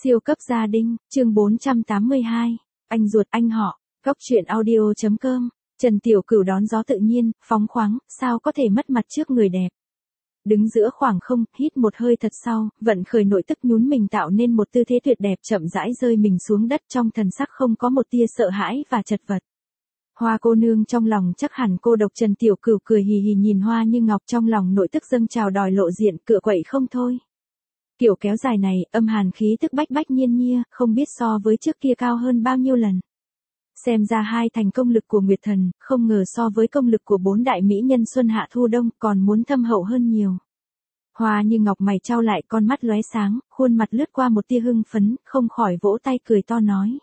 Siêu cấp gia đình, chương 482, anh ruột anh họ, góc truyện audio.com, Trần Tiểu Cửu đón gió tự nhiên, phóng khoáng, sao có thể mất mặt trước người đẹp. Đứng giữa khoảng không, hít một hơi thật sâu, vận khởi nội tức nhún mình tạo nên một tư thế tuyệt đẹp chậm rãi rơi mình xuống đất trong thần sắc không có một tia sợ hãi và chật vật. Hoa cô nương trong lòng chắc hẳn cô độc. Trần Tiểu Cửu cười hì hì nhìn Hoa Như Ngọc, trong lòng nội tức dâng trào đòi lộ diện, cựa quậy không thôi. Kiểu kéo dài này, âm hàn khí tức bách bách nhiên nhia, không biết so với trước kia cao hơn bao nhiêu lần. Xem ra hai thành công lực của Nguyệt Thần, không ngờ so với công lực của bốn đại mỹ nhân Xuân Hạ Thu Đông còn muốn thâm hậu hơn nhiều. Hoa Như Ngọc mày chau lại, con mắt lóe sáng, khuôn mặt lướt qua một tia hưng phấn, không khỏi vỗ tay cười to nói.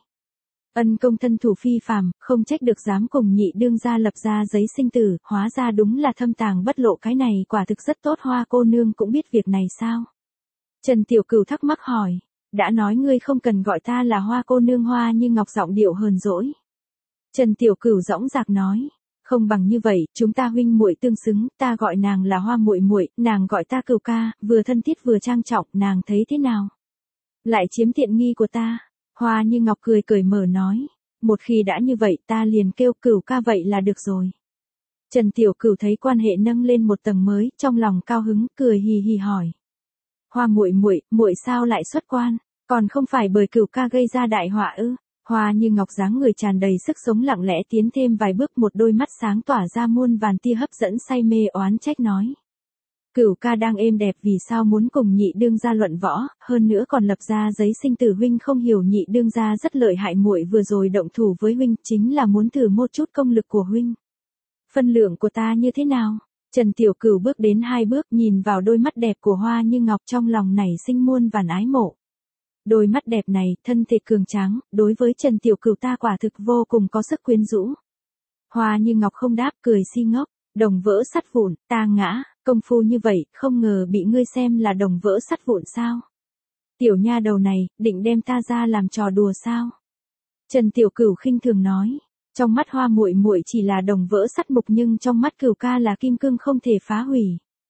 Ân công thân thủ phi phàm, không trách được dám cùng nhị đương gia lập ra giấy sinh tử, hóa ra đúng là thâm tàng bất lộ, cái này quả thực rất tốt. Hoa cô nương cũng biết việc này sao? Trần Tiểu Cửu thắc mắc hỏi. Đã nói ngươi không cần gọi ta là Hoa cô nương. Hoa Như Ngọc giọng điệu hờn dỗi. Trần Tiểu Cửu dõng dạc nói. Không bằng như vậy, chúng ta huynh muội tương xứng, ta gọi nàng là Hoa muội muội, nàng gọi ta Cửu ca, vừa thân thiết vừa trang trọng, nàng thấy thế nào? Lại chiếm tiện nghi của ta. Hoa Như Ngọc cười cởi mở nói. Một khi đã như vậy ta liền kêu Cửu ca vậy là được rồi. Trần Tiểu Cửu thấy quan hệ nâng lên một tầng mới, trong lòng cao hứng, cười hì hì hỏi. Hoa muội muội, muội sao lại xuất quan, còn không phải bởi Cửu ca gây ra đại họa ư? Hoa Như Ngọc dáng người tràn đầy sức sống lặng lẽ tiến thêm vài bước, một đôi mắt sáng tỏa ra muôn vàn tia hấp dẫn say mê, oán trách nói. Cửu ca đang êm đẹp vì sao muốn cùng nhị đương gia luận võ, hơn nữa còn lập ra giấy sinh tử. Huynh không hiểu nhị đương gia rất lợi hại, muội vừa rồi động thủ với huynh chính là muốn thử một chút công lực của huynh. Phân lượng của ta như thế nào? Trần Tiểu Cửu bước đến hai bước, nhìn vào đôi mắt đẹp của Hoa Như Ngọc, trong lòng nảy sinh muôn vàn ái mộ. Đôi mắt đẹp này, thân thể cường tráng, đối với Trần Tiểu Cửu ta quả thực vô cùng có sức quyến rũ. Hoa Như Ngọc không đáp, cười si ngốc. Đồng vỡ sắt vụn, ta ngã, công phu như vậy, không ngờ bị ngươi xem là đồng vỡ sắt vụn sao? Tiểu nha đầu này, định đem ta ra làm trò đùa sao? Trần Tiểu Cửu khinh thường nói. Trong mắt Hoa muội muội chỉ là đồng vỡ sắt mục, nhưng trong mắt Cửu ca là kim cương không thể phá hủy.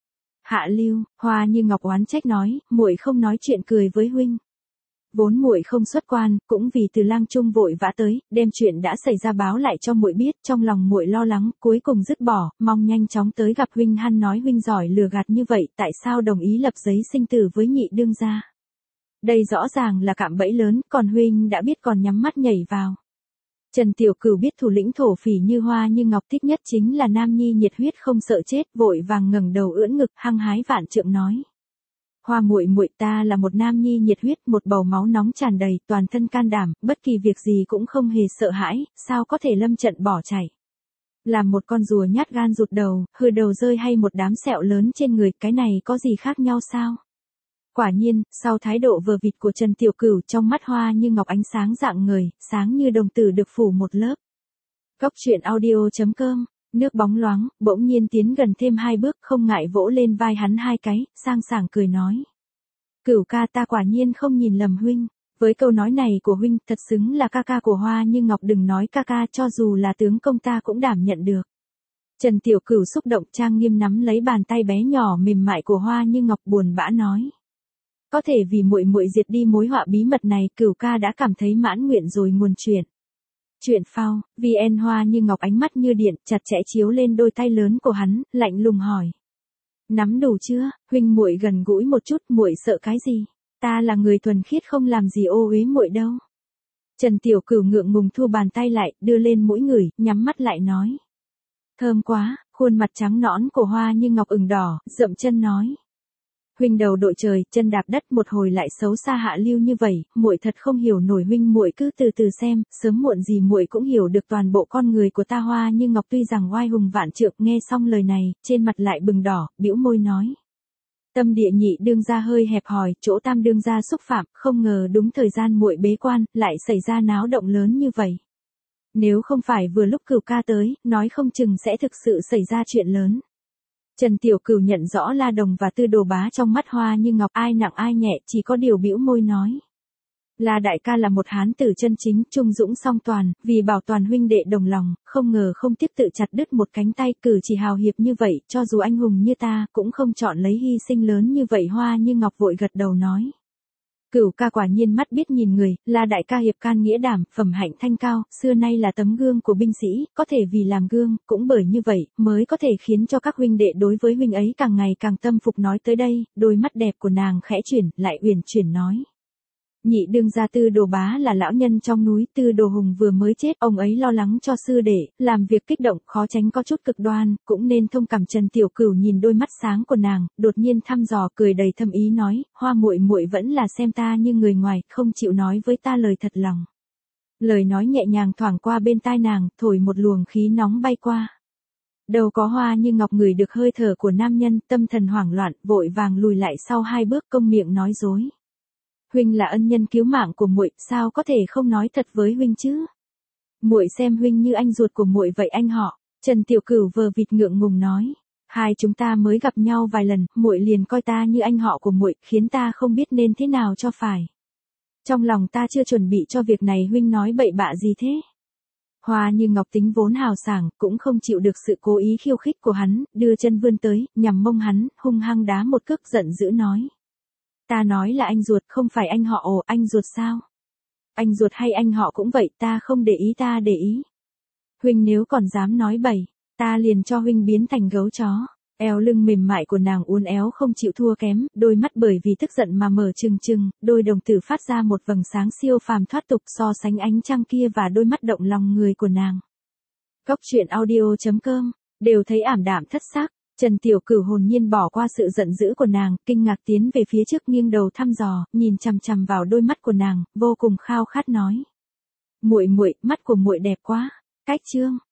Hạ lưu, Hoa Như Ngọc oán trách nói, muội không nói chuyện cười với huynh. Vốn muội không xuất quan, cũng vì Từ Lang Trung vội vã tới, đem chuyện đã xảy ra báo lại cho muội biết, trong lòng muội lo lắng, cuối cùng dứt bỏ, mong nhanh chóng tới gặp huynh. Hắn nói huynh giỏi lừa gạt như vậy, tại sao đồng ý lập giấy sinh tử với nhị đương gia? Đây rõ ràng là cạm bẫy lớn, còn huynh đã biết còn nhắm mắt nhảy vào. Trần Tiểu Cửu biết thủ lĩnh thổ phỉ như Hoa Như Ngọc thích nhất chính là nam nhi nhiệt huyết không sợ chết, vội vàng ngẩng đầu ưỡn ngực, hăng hái vạn trượng nói. Hoa muội muội, ta là một nam nhi nhiệt huyết, một bầu máu nóng tràn đầy, toàn thân can đảm, bất kỳ việc gì cũng không hề sợ hãi, sao có thể lâm trận bỏ chạy. Làm một con rùa nhát gan rụt đầu, hư đầu rơi hay một đám sẹo lớn trên người, cái này có gì khác nhau sao? Quả nhiên, sau thái độ vờ vịt của Trần Tiểu Cửu, trong mắt Hoa Như Ngọc ánh sáng rạng ngời, sáng như đồng tử được phủ một lớp. Góc truyện audio.com, nước bóng loáng, bỗng nhiên tiến gần thêm hai bước, không ngại vỗ lên vai hắn hai cái, sang sảng cười nói. Cửu ca, ta quả nhiên không nhìn lầm huynh, với câu nói này của huynh, thật xứng là ca ca của Hoa Như Ngọc. Đừng nói ca ca, cho dù là tướng công ta cũng đảm nhận được. Trần Tiểu Cửu xúc động trang nghiêm nắm lấy bàn tay bé nhỏ mềm mại của Hoa Như Ngọc, buồn bã nói. Có thể vì muội muội diệt đi mối họa bí mật này, Cửu ca đã cảm thấy mãn nguyện rồi. Nguồn chuyện. Chuyện phao, VN. Hoa Như Ngọc ánh mắt như điện, chặt chẽ chiếu lên đôi tay lớn của hắn, lạnh lùng hỏi. Nắm đủ chưa, huynh muội gần gũi một chút, muội sợ cái gì? Ta là người thuần khiết, không làm gì ô uế muội đâu. Trần Tiểu Cửu ngượng ngùng thu bàn tay lại, đưa lên mũi ngửi, nhắm mắt lại nói. Thơm quá, khuôn mặt trắng nõn của Hoa Như Ngọc ửng đỏ, dậm chân nói. Huynh đầu đội trời, chân đạp đất, một hồi lại xấu xa hạ lưu như vậy, muội thật không hiểu nổi. Huynh muội cứ từ từ xem, sớm muộn gì muội cũng hiểu được toàn bộ con người của ta. Hoa Như Ngọc tuy rằng oai hùng vạn trượng, nghe xong lời này, trên mặt lại bừng đỏ, bĩu môi nói. Tâm địa nhị đương gia hơi hẹp hòi, chỗ tam đương gia xúc phạm, không ngờ đúng thời gian muội bế quan, lại xảy ra náo động lớn như vậy. Nếu không phải vừa lúc Cửu ca tới, nói không chừng sẽ thực sự xảy ra chuyện lớn. Trần Tiểu Cửu nhận rõ la đồng và tư đồ bá trong mắt Hoa Như Ngọc, ai nặng ai nhẹ, chỉ có điều bĩu môi nói. La đại ca là một hán tử chân chính, trung dũng song toàn, vì bảo toàn huynh đệ đồng lòng, không ngờ không tiếc tự chặt đứt một cánh tay. Cử chỉ hào hiệp như vậy, cho dù anh hùng như ta, cũng không chọn lấy hy sinh lớn như vậy. Hoa Như Ngọc vội gật đầu nói. Cửu ca quả nhiên mắt biết nhìn người, là đại ca hiệp can nghĩa đảm, phẩm hạnh thanh cao, xưa nay là tấm gương của binh sĩ, có thể vì làm gương, cũng bởi như vậy, mới có thể khiến cho các huynh đệ đối với huynh ấy càng ngày càng tâm phục. Nói tới đây, đôi mắt đẹp của nàng khẽ chuyển, lại uyển chuyển nói. Nhị đương gia Tư Đồ Bá là lão nhân trong núi, Tư Đồ Hùng vừa mới chết, ông ấy lo lắng cho sư đệ, làm việc kích động, khó tránh có chút cực đoan, cũng nên thông cảm. Trần Tiểu Cửu nhìn đôi mắt sáng của nàng, đột nhiên thăm dò cười đầy thâm ý nói, Hoa muội muội vẫn là xem ta như người ngoài, không chịu nói với ta lời thật lòng. Lời nói nhẹ nhàng thoảng qua bên tai nàng, thổi một luồng khí nóng bay qua. Đâu có Hoa Như Ngọc ngửi được hơi thở của nam nhân, tâm thần hoảng loạn, vội vàng lùi lại sau 2 bước, cong miệng nói dối. Huynh là ân nhân cứu mạng của muội, sao có thể không nói thật với huynh chứ? Muội xem huynh như anh ruột của muội vậy anh họ. Trần Tiểu Cửu vờ vịt ngượng ngùng nói, hai chúng ta mới gặp nhau vài lần, muội liền coi ta như anh họ của muội, khiến ta không biết nên thế nào cho phải. Trong lòng ta chưa chuẩn bị cho việc này, huynh nói bậy bạ gì thế? Hoa Như Ngọc tính vốn hào sảng, cũng không chịu được sự cố ý khiêu khích của hắn, đưa chân vươn tới, nhằm mông hắn, hung hăng đá một cước, giận dữ nói. Ta nói là anh ruột, không phải anh họ. Ồ, anh ruột sao? Anh ruột hay anh họ cũng vậy, ta không để ý, ta để ý. Huynh nếu còn dám nói bậy, ta liền cho huynh biến thành gấu chó. Eo lưng mềm mại của nàng uốn éo không chịu thua kém, đôi mắt bởi vì tức giận mà mở trừng trừng, đôi đồng tử phát ra một vầng sáng siêu phàm thoát tục, so sánh ánh trăng kia và đôi mắt động lòng người của nàng. Cốc truyện audio.com, đều thấy ảm đạm thất sắc. Trần Tiểu Cửu hồn nhiên bỏ qua sự giận dữ của nàng, kinh ngạc tiến về phía trước, nghiêng đầu thăm dò, nhìn chằm chằm vào đôi mắt của nàng, vô cùng khao khát nói. Muội muội, mắt của muội đẹp quá. Cách chương